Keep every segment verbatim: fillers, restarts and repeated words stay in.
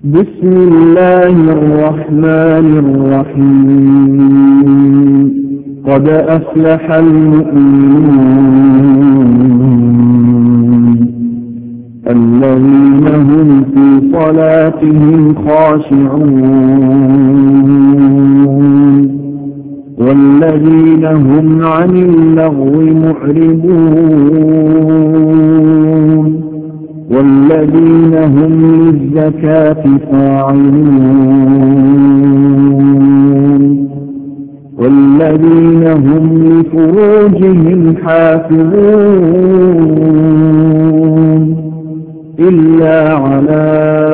بسم الله الرحمن الرحيم قد أفلح المؤمنون الذين هم في صلاتهم خاشعون والذين هم عن اللغو معرضون والذين هم للزكاة فاعلون والذين هم لفروجهم حافظون إلا على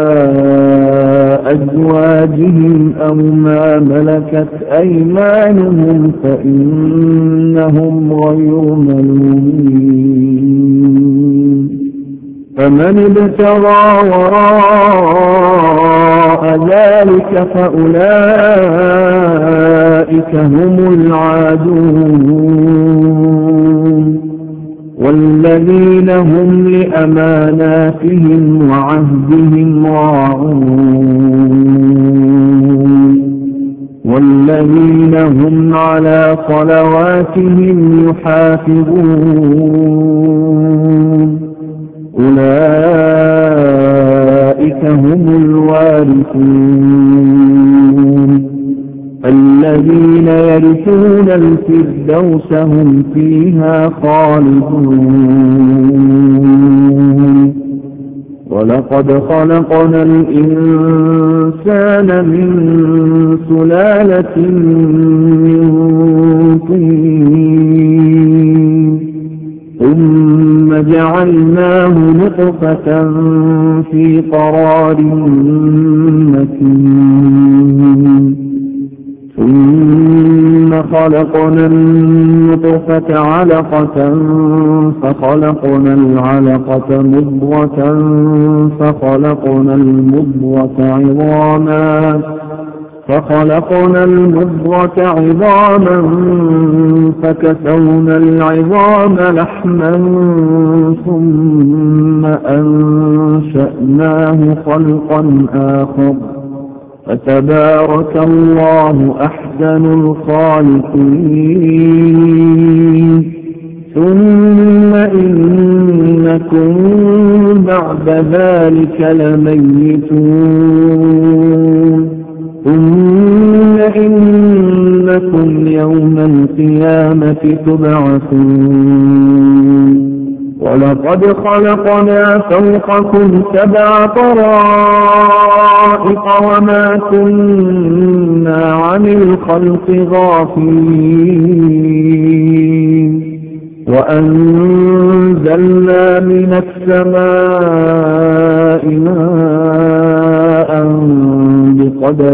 أزواجهم أو ما ملكت أيمانهم فإنهم غير ملومين فمن ابتغى وراء ذلك فأولئك هم العادون والذين هم لأماناتهم وعهدهم راعون والذين هم على صلواتهم يحافظون أولئك هم الوارثون الذين يرثون الفردوس هم فيها خالدون ولقد خلقنا الإنسان من سلالة من طين ثم جعلناه نطفة في قرار مكين ثم خلقنا النطفة علقة فخلقنا العلقة مضغة فخلقنا المضغة عظاما فخلقنا المضغة عظاما فكسونا العظام لحما ثم أنشأناه خلقا آخر فتبارك الله أحسن الخالقين ثم إنكم بعد ذلك لميتون ثم إنكم يوم القيامة تبعثون ولقد خلقنا فوقكم سبع طرائق وما كنا عن الخلق غافلين وأنزلنا من السماء ماء بقدر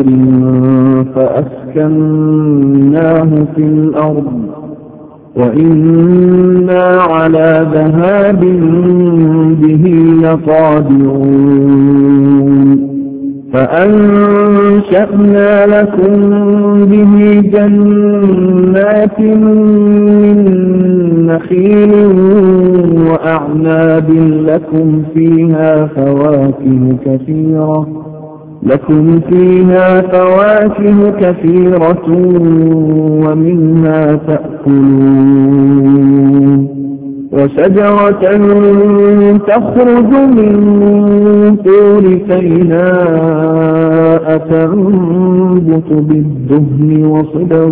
فأسكناه في الأرض وإنا على ذهاب به لقادرون فأنشأنا لكم به جنات من نخيل وأعناب لكم فيها فواكه كثيرة لكم فيها فواكه كثيرة ومنها تأكلون وشجرة تخرج من طور سيناء تنبت بالدهن وصبغ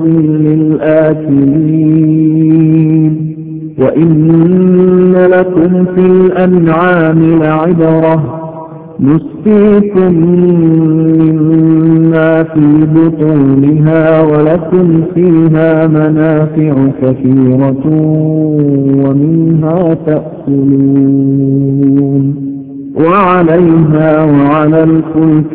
للآكلين وإن لكم في الأنعام لعبرة نسقيكم مما في بطونها ولكم فيها منافع كثيرة ومنها تأكلون وعليها وعلى الفلك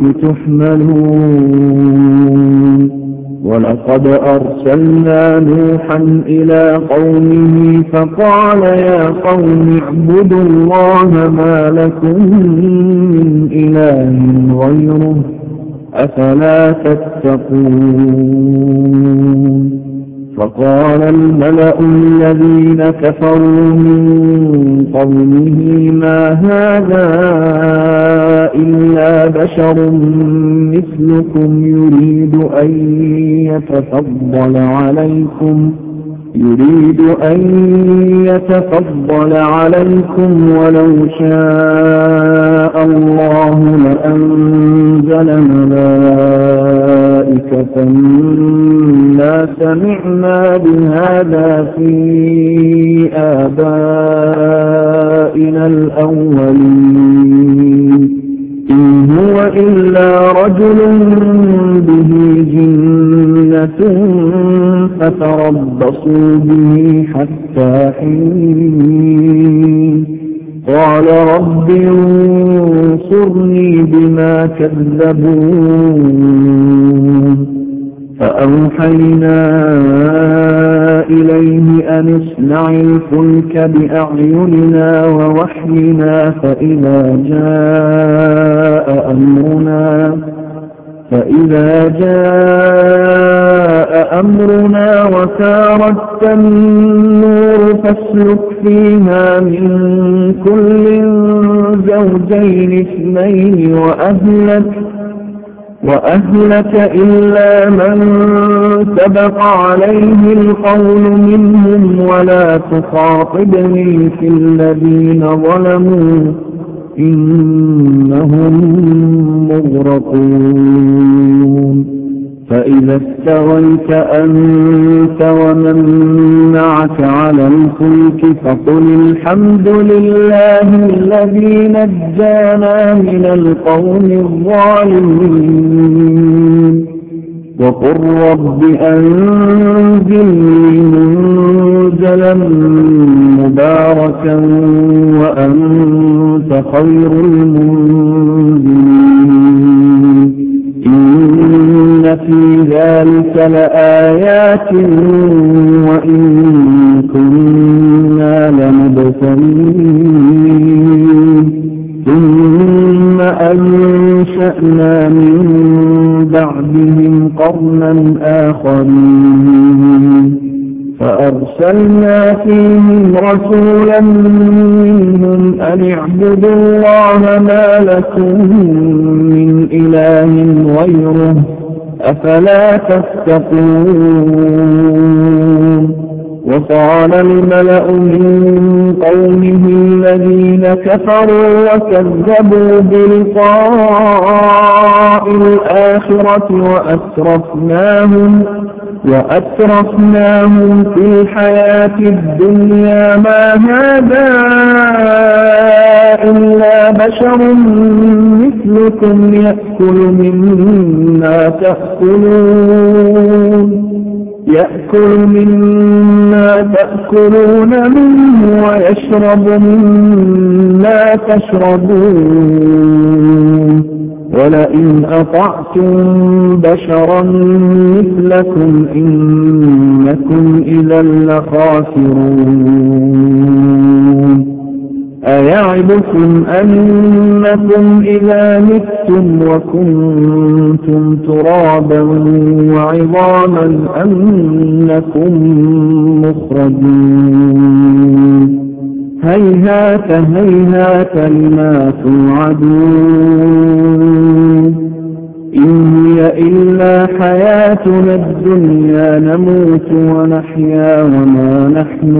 تحملون ولقد أرسلنا نوحا إلى قومه فقال يا قوم اعبدوا الله ما لكم من إله غيره أفلا تتقون فقال الملأ الذين كفروا من قومه ما هذا إلا بشر مثلكم يريد أن يتفضل عليكم يريد أن يتفضل عليكم ولو شاء الله لأنزل ملائكة ما سمعنا بهذا في آبائنا الأولين إن هو إلا رجل به جنة فتربصوا به حتى حين قال رب انصرني بما كذبون فأوحينا إليه أن اصنع الفلك بأعيننا ووحينا فإذا جاء أمرنا فإذا جاء أمرنا وفارت النور فاسلك فيها من كل زوجين اثنين وأهلك وأهلك إلا من سبق عليه القول منهم ولا تخاطبني في الذين ظلموا إنهم مغرقون فإذا استويت أنت ومن معك على الفلك فقل الحمد لله الذي نجانا من القوم الظالمين وقل رب أنزلني منزلا مباركا وأنت خير المنزلين إن في ذلك لآيات وإن كنا لمبتلين ثم أنشأنا من بعدهم قرنا آخرين فأرسلنا فيهم رسولا منهم أن اعبدوا الله ما لكم من إله غيره أفلا تتقون وقال الملأ من قومه الذين كفروا وكذبوا بلقاء الآخرة وأترفناهم وأترفناهم في الحياة الدنيا ما هذا إلا بشر مثلكم يأكل مما تأكلون يأكل مما تأكلون منه ويشرب مما تشربون ولئن أطعتم بشرا مثلكم إنكم إذا لخاسرون أيعدكم أنكم إذا متم وكنتم ترابا وعظاما أنكم مخرجون هيهات هيهات لما توعدون إن هي إلا حياتنا الدنيا نموت ونحيا وما نحن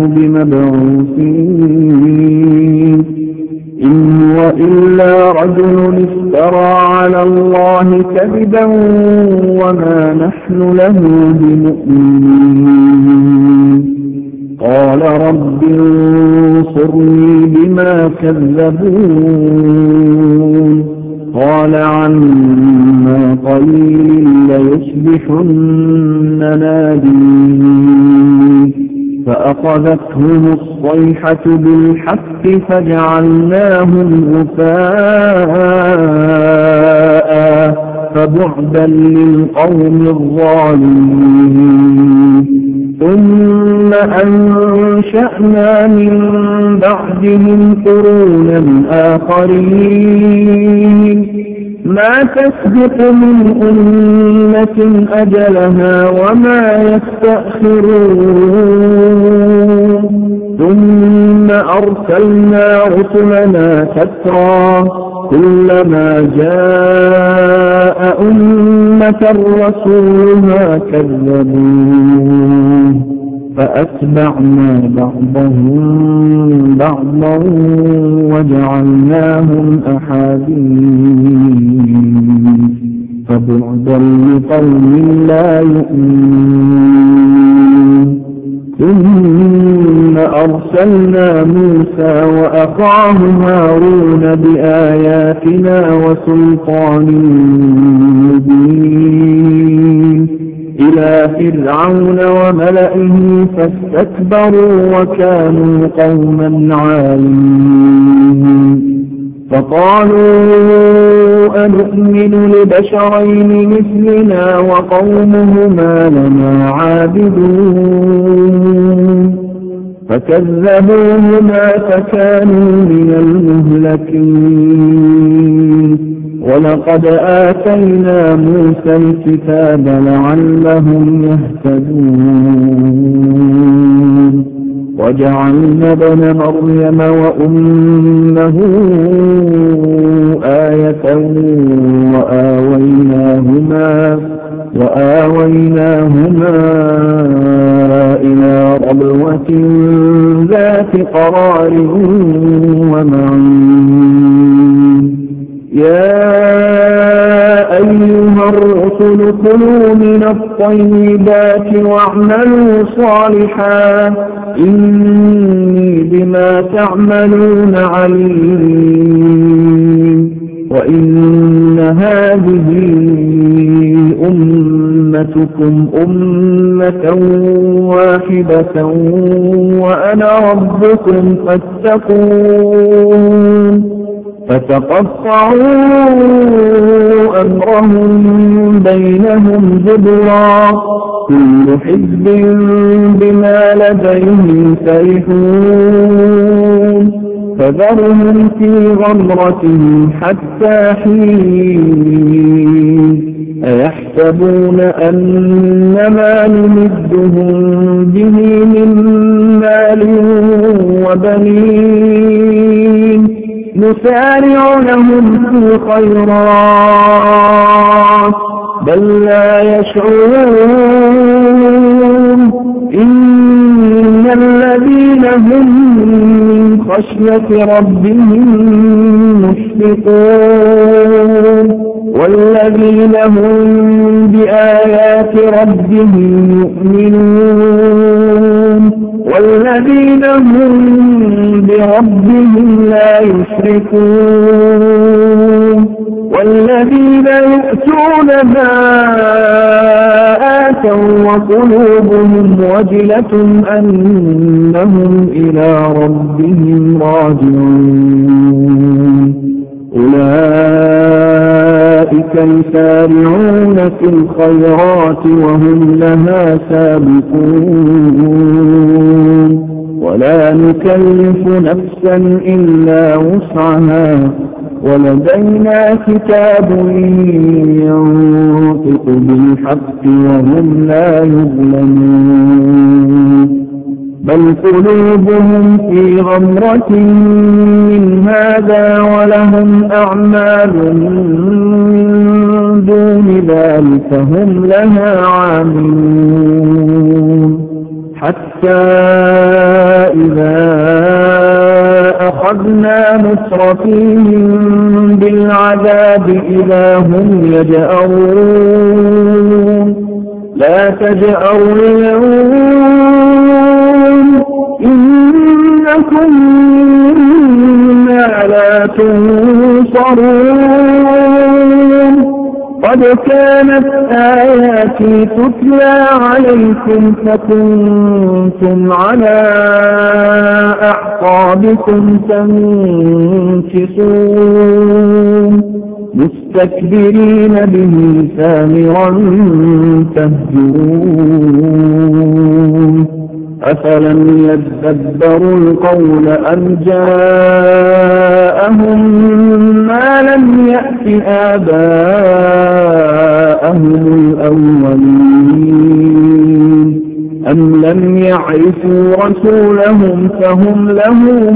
بمبعوثين إن هو إلا رجل افترى على الله كذبا وما نحن له بمؤمنين قال رب انصرني بما كذبون قال عما قليل ليصبحن نادمين فأخذتهم الصيحة بالحق فجعلناهم غثاء فبعدا للقوم الظالمين ثم أنشأنا من بعدهم قرونا آخرين ما تسبق من أمة أجلها وما يستأخرون ثم أرسلنا رسلنا تترى كلما جاء أمة رسولها كذبوه فأتبعنا بعضهم بعضا وجعلناهم أحاديث فبعدا لقوم لا يؤمنون ثم أرسلنا موسى وأخاه هارون بآياتنا وسلطان مبين إلى فرعون وملئه فاستكبروا وكانوا قوما عالين فقالوا أنؤمن لبشرين مثلنا وقومهما لنا عابدون فكذبوهما فكانوا من المهلكين ولقد آتينا موسى الكتاب لعلهم يهتدون وجعلنا ابن مريم وأمه آية وآويناهما وآويناهما إلى ربوة ذات قرار ومعين يا أيها الرسل كلوا من الطيبات واعملوا صالحا إني بما تعملون عليم وإن هذه أمتكم أمة واحدة وأنا ربكم فاتقون فتقطعوا أمرهم بينهم زبرا كل حزب بما لديهم فرحون فذرهم في غمرتهم حتى حين أيحسبون أن ما نمدهم به من مال وبنين نسارع لهم في الخيرات بل لا يشعرون إن الذين هم من خشية ربهم مشفقون والذين هم بآيات ربهم يؤمنون والذين هم بربهم لا يشركون والذين يؤتون ما آتوا وقلوبهم وجلة أنهم إلى ربهم راجعون أولئك يسارعون في الخيرات وهم لها سابقون ولا نكلف نفسا إلا وسعها ولدينا كتاب ينطق بالحق وهم لا يظلمون بل قلوبهم في غمرة من هذا ولهم أعمال من دون ذلك هم لها عاملون حتى إذا أخذنا مترفيهم بالعذاب إذا هم يجأرون لا تجأروا اليوم إنكم منا لا تنصرون قد كانت آياتي تتلى عليكم فكنتم على أعقابكم تنكصون مستكبرين به سامرا تهجرون أفلم يدبروا القول أم جاءهم ما لم يأت الْحَقِّ آبَاءَهُمُ الْأَوَّلِينَ أَمْ لَمْ يَعْرِفُوا رَسُولَهُمْ فَهُمْ لَهُ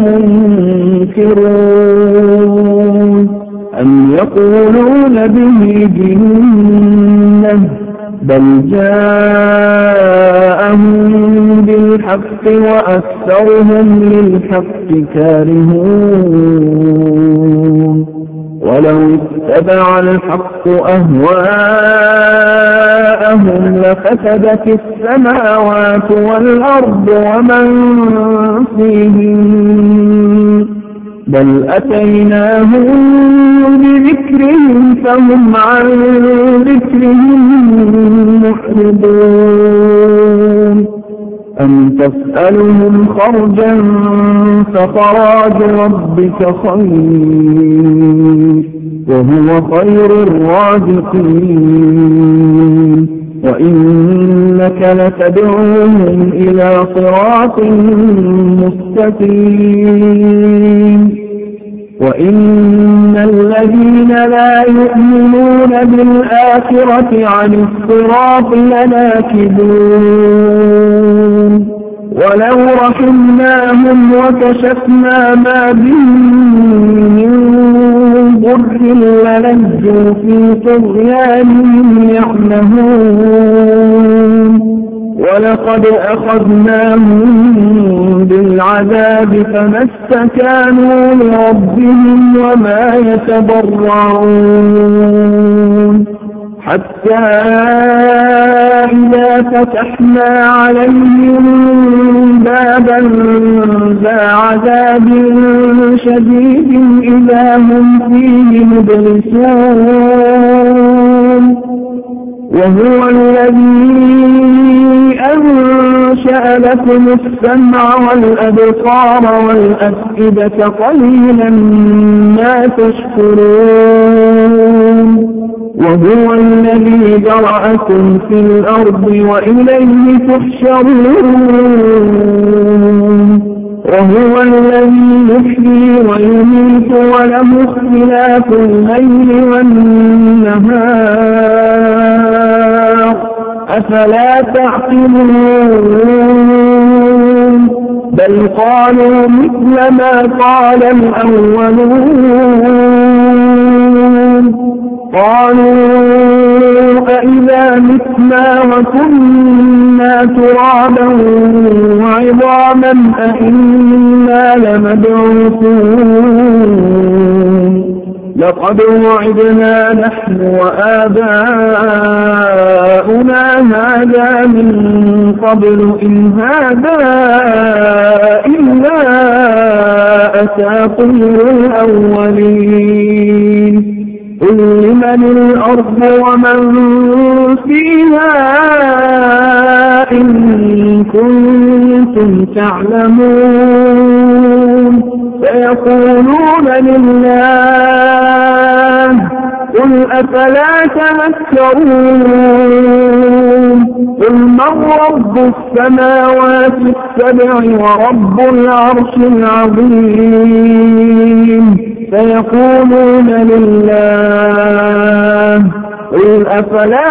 مُنكِرُونَ أَمْ يَقُولُونَ بِهِ جِنَّةٌ بَلْ جَاءَهُم بِالْحَقِّ وَأَكْثَرُهُمْ لِلْحَقِّ كَارِهُونَ وَلَوِ اتَّبَعَ الْحَقُّ أَهْوَاءَهُمْ لَفَسَدَتِ السَّمَاوَاتُ وَالْأَرْضُ وَمَن فِيهِنَّ بَلْ أَتَيْنَاهُم بِذِكْرِهِمْ فَهُمْ عَن ذِكْرِهِم مُّعْرِضُونَ أَمْ تَسْأَلُهُمْ خَرْجًا فَخَرَاجُ رَبِّكَ خَيْرٌ وَهُوَ خَيْرُ الرَّازِقِينَ وَإِنَّكَ لَتَدْعُوهُمْ إِلَى صِرَاطٍ مُّسْتَقِيمٍ وَإِنَّ الَّذِينَ لَا يُؤْمِنُونَ بِالْآخِرَةِ عَنِ الصِّرَاطِ لَنَاكِبُونَ وَلَوْ رَحِمْنَاهُمْ وَكَشَفْنَا مَا بِهِم مِّن ضُرٍّ لَّلَجُّوا فِي طُغْيَانِهِمْ يَعْمَهُونَ وَلَقَدْ أَخَذْنَاهُم بِالْعَذَابِ فَمَا اسْتَكَانُوا لِرَبِّهِمْ وَمَا يَتَضَرَّعُونَ حَتَّى إِذَا فَتَحْنَا عَلَيْهِم بَابًا ذَا عَذَابٍ شَدِيدٍ إِذَا هُمْ فِيهِ مُبْلِسُونَ وَهُوَ الَّذِي أَنشَأَ لَكُمُ السَّمْعَ وَالْأَبْصَارَ وَالْأَفْئِدَةَ قَلِيلًا مَا تَشْكُرُونَ وَهُوَ الَّذِي ذَرَأَكُمْ فِي الْأَرْضِ وَإِلَيْهِ تُحْشَرُونَ وَهُوَ الَّذِي يُحْيِي وَيُمِيتُ وَلَهُ اخْتِلَافُ اللَّيْلِ وَالنَّهَارِ أَفَلَا تَعْقِلُونَ بَلْ قَالُوا مِثْلَ مَا قَالَ الْأَوَّلُونَ قَالُوا أَإِذَا مِتْنَا وَكُنَّا تُرَابًا وَعِظَامًا أَإِنَّا لَمَبْعُوثُونَ لَقَدْ وُعِدْنَا نَحْنُ وَآبَاؤُنَا هَذَا مِن قَبْلُ إِنْ هَذَا إِلَّا أَسَاطِيرُ الْأَوَّلِينَ قُل لِّمَنِ الْأَرْضُ وَمَن فِيهَا إِن كُنتُمْ تَعْلَمُونَ سَيَقُولُونَ لِلَّهِ قُلْ أَفَلَا تَذَكَّرُونَ قُلْ مَن رَّبُّ السَّمَاوَاتِ السَّبْعِ وَرَبُّ الْعَرْشِ الْعَظِيمِ سيقولون لله قل أفلا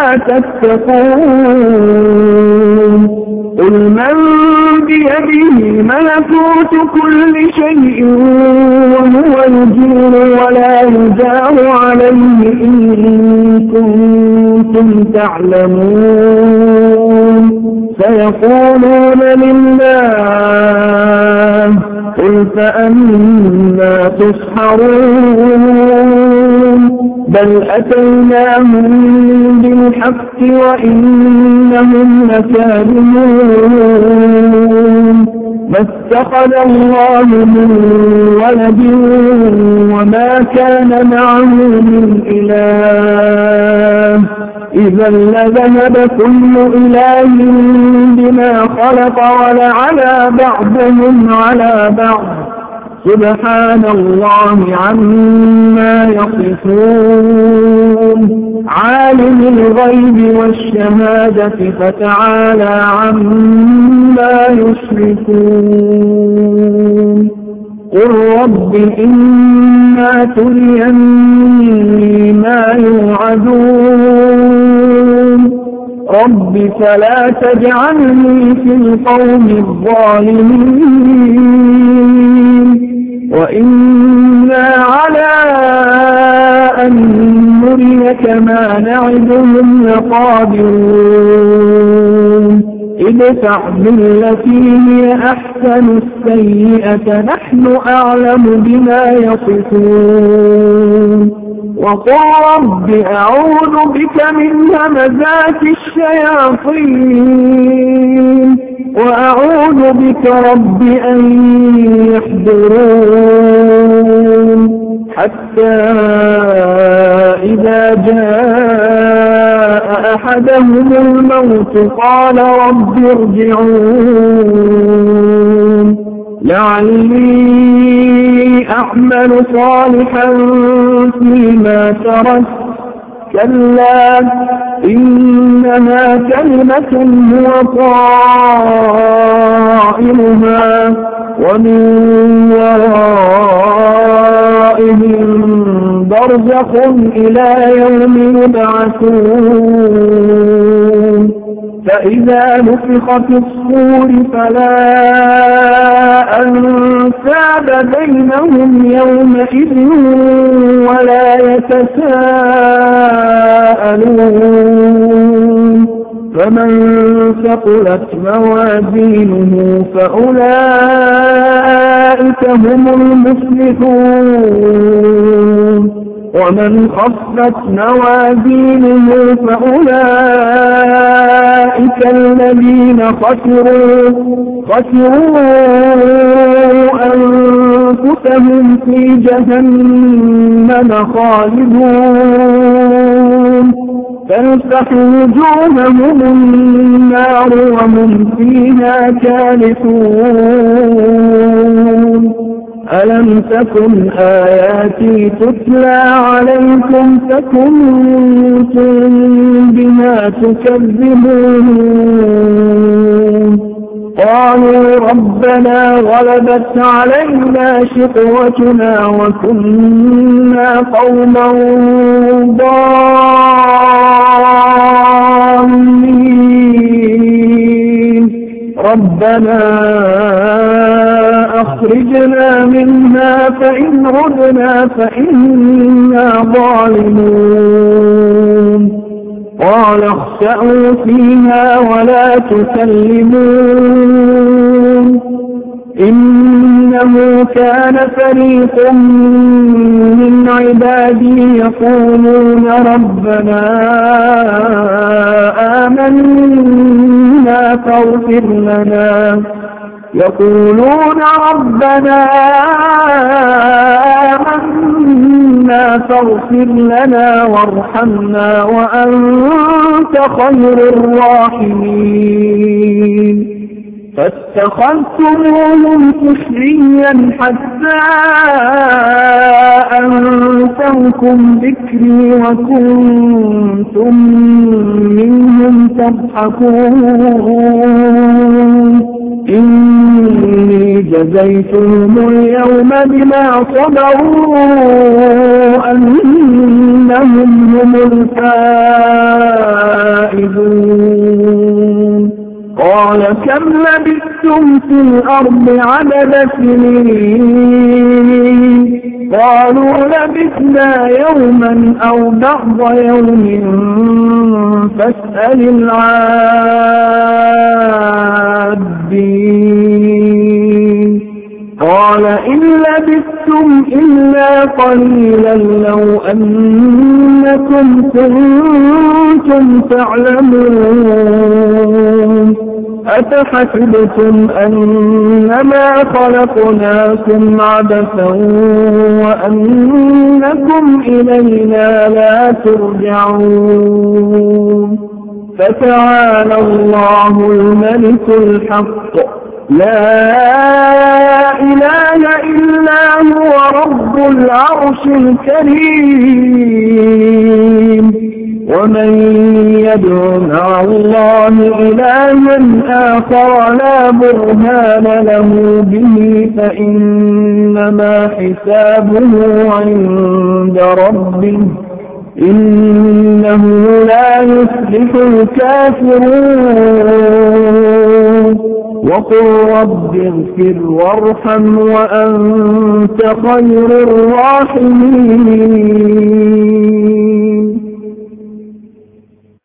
تتقون قل من بيده ملكوت كل شيء وهو يجير ولا يجار عليه إن كنتم تعلمون سيقولون لله قل فأنا تسحرون بل أتيناهم بالحق وإنهم لكاذبون ما اتخذ الله من ولد وما كان معه من إله إذا لذهب كل إله بما خلق ولعلى بعضهم على بعض سبحان الله عما يصفون عالم الغيب والشهادة فتعالى عما يشركون قل رب إما تريني ما يوعدون رب فلا تجعلني في القوم الظالمين وإنا على أن نريك ما نعدهم لقادرون ادفع بالتي هي أحسن السيئة نحن أعلم بما يصفون وقل رب أعوذ بك من همزات الشياطين وأعوذ بك رب أن يحضرون حتى إذا جاء أحدهم الموت قال رب ارجعون لعلي أعمل صالحا فيما تركت كلا إنها كلمة هو قائلها ومن ورائهم برزخ إلى يوم يبعثون فإذا نفخ في الصور فلا أنساب بينهم يومئذ ولا يتساءلون فمن ثقلت موازينه فأولئك هم المفلحون ومن خفت موازينه فأولئك الذين خسروا خسروا أنفسهم في جهنم خالدون تلفح وجوههم النار وهم فيها كالحون ألم تكن آياتي تتلى عليكم فكنتم بها تكذبون قالوا ربنا غلبت علينا شقوتنا وكنا قوما ضالين ربنا أخرجنا منها فإن عدنا فإنا ظالمون قال اخسأوا فيها ولا تكلمون إنه كان فريق من عبادي يقولون ربنا آمنا فاغفر لنا يقولون ربنا آمنا فاغفر لنا وارحمنا وأنت خير الراحمين فاتخذتموهم سخريا حتى أنسوكم ذكري وكنتم منهم تضحكون إني جزيتهم اليوم بما صبروا أنهم هم الفائزون قال كم لبثتم في الأرض عدد سنين قالوا لبثنا يوما أو بعض يوم فاسأل العادين قال إن لبثتم إلا قليلا لو أنكم كنتم تعلمون أتحسبتم أنما خلقناكم عبثا وأنكم إلينا لا ترجعون فتعالى الله الملك الحق لا إله إلا هو رب العرش الكريم ومن يدع مع الله إلها آخر لا برهان له به فإنما حسابه عند ربه إنه لا يفلح الكافرون وقل رب اغفر وارحم وأنت خير الراحمين